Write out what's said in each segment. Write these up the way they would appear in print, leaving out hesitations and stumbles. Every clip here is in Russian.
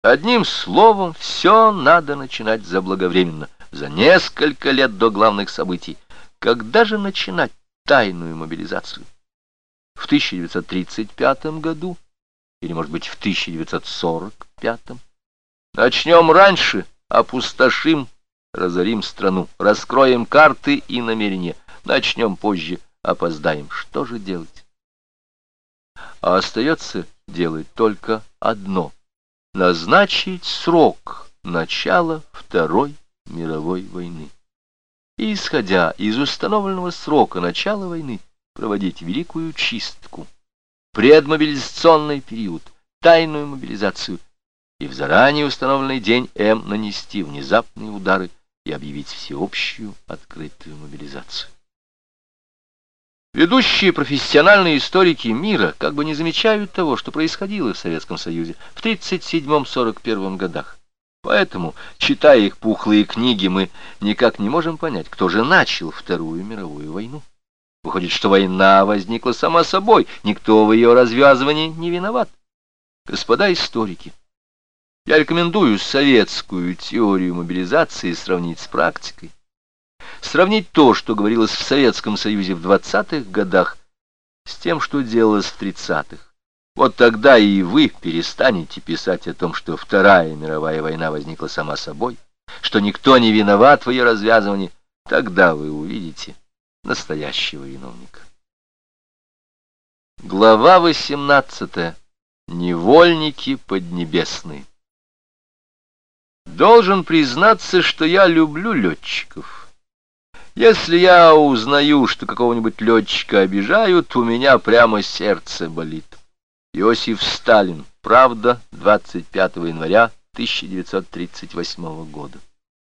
Одним словом, все надо начинать заблаговременно, за несколько лет до главных событий. Когда же начинать тайную мобилизацию? В 1935 году? Или, может быть, в 1945? Начнем раньше, опустошим, разорим страну, раскроем карты и намерения. Начнем позже, опоздаем. Что же делать? А остается делать только одно — назначить срок начала Второй мировой войны. И, исходя из установленного срока начала войны, проводить великую чистку, предмобилизационный период, тайную мобилизацию, и в заранее установленный день М нанести внезапные удары и объявить всеобщую открытую мобилизацию. Ведущие профессиональные историки мира как бы не замечают того, что происходило в Советском Союзе в 1937-1941 годах. Поэтому, читая их пухлые книги, мы никак не можем понять, кто же начал Вторую мировую войну. Выходит, что война возникла сама собой, никто в ее развязывании не виноват. Господа историки, я рекомендую советскую теорию мобилизации сравнить с практикой. Сравнить то, что говорилось в Советском Союзе в 20-х годах, с тем, что делалось в 30-х. Вот тогда и вы перестанете писать о том, что Вторая мировая война возникла сама собой, что никто не виноват в ее развязывании. Тогда вы увидите настоящего виновника. Глава 18. Невольники поднебесные. Должен признаться, что я люблю летчиков. Если я узнаю, что какого-нибудь летчика обижают, у меня прямо сердце болит. Иосиф Сталин. Правда. 25 января 1938 года.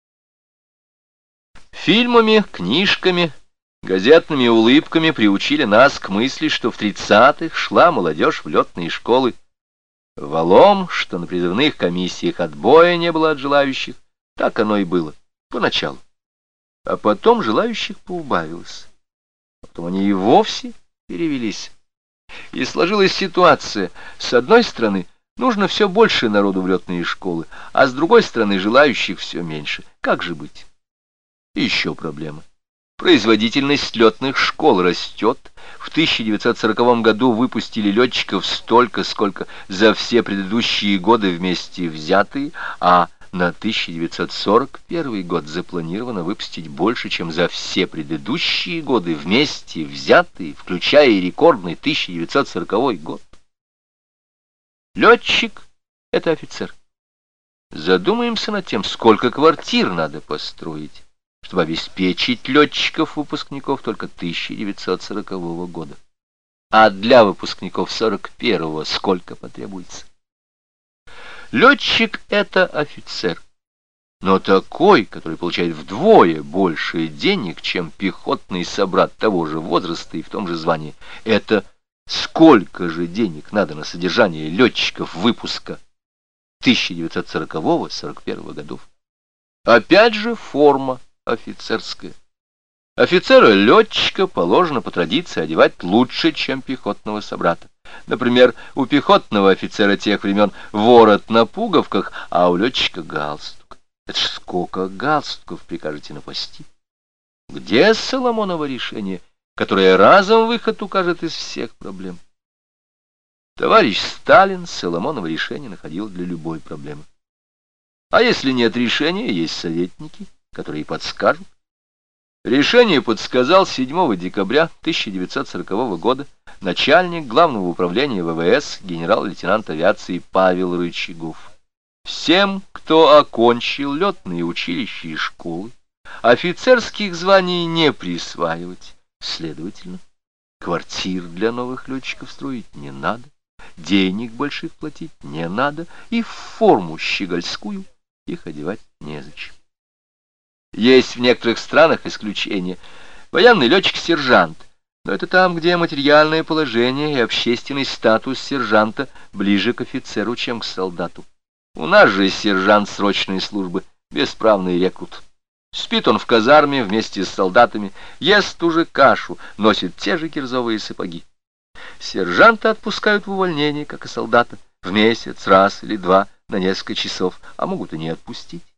Фильмами, книжками, газетными улыбками приучили нас к мысли, что в 30-х шла молодежь в летные школы. Валом, что на призывных комиссиях отбоя не было от желающих. Так оно и было поначалу. А потом желающих поубавилось. А потом они и вовсе перевелись. И сложилась ситуация. С одной стороны, нужно все больше народу в летные школы, а с другой стороны, желающих все меньше. Как же быть? И еще проблема. Производительность летных школ растет. В 1940 году выпустили летчиков столько, сколько за все предыдущие годы вместе взятые, а на 1941 год запланировано выпустить больше, чем за все предыдущие годы вместе взятые, включая и рекордный 1940 год. Летчик — это офицер. Задумаемся над тем, сколько квартир надо построить, чтобы обеспечить летчиков-выпускников только 1940 года. А для выпускников 41-го сколько потребуется? Летчик — это офицер, но такой, который получает вдвое больше денег, чем пехотный собрат того же возраста и в том же звании. Это сколько же денег надо на содержание летчиков выпуска 1940-41 годов? Опять же форма офицерская. Офицера-летчика положено по традиции одевать лучше, чем пехотного собрата. Например, у пехотного офицера тех времен ворот на пуговках, а у летчика галстук. Это ж сколько галстуков прикажете напасти? Где Соломоново решение, которое разом выход укажет из всех проблем? Товарищ Сталин Соломоново решение находил для любой проблемы. А если нет решения, есть советники, которые подскажут. Решение подсказал 7 декабря 1940 года начальник Главного управления ВВС генерал-лейтенант авиации Павел Рычагов. Всем, кто окончил летные училища и школы, офицерских званий не присваивать. Следовательно, квартир для новых летчиков строить не надо, денег больших платить не надо, и в форму щегольскую их одевать незачем. Есть в некоторых странах исключения. Военный летчик-сержант. Но это там, где материальное положение и общественный статус сержанта ближе к офицеру, чем к солдату. У нас же сержант срочной службы, бесправный рекрут. Спит он в казарме вместе с солдатами, ест ту же кашу, носит те же кирзовые сапоги. Сержанта отпускают в увольнение, как и солдата, в месяц, раз или два, на несколько часов, а могут и не отпустить.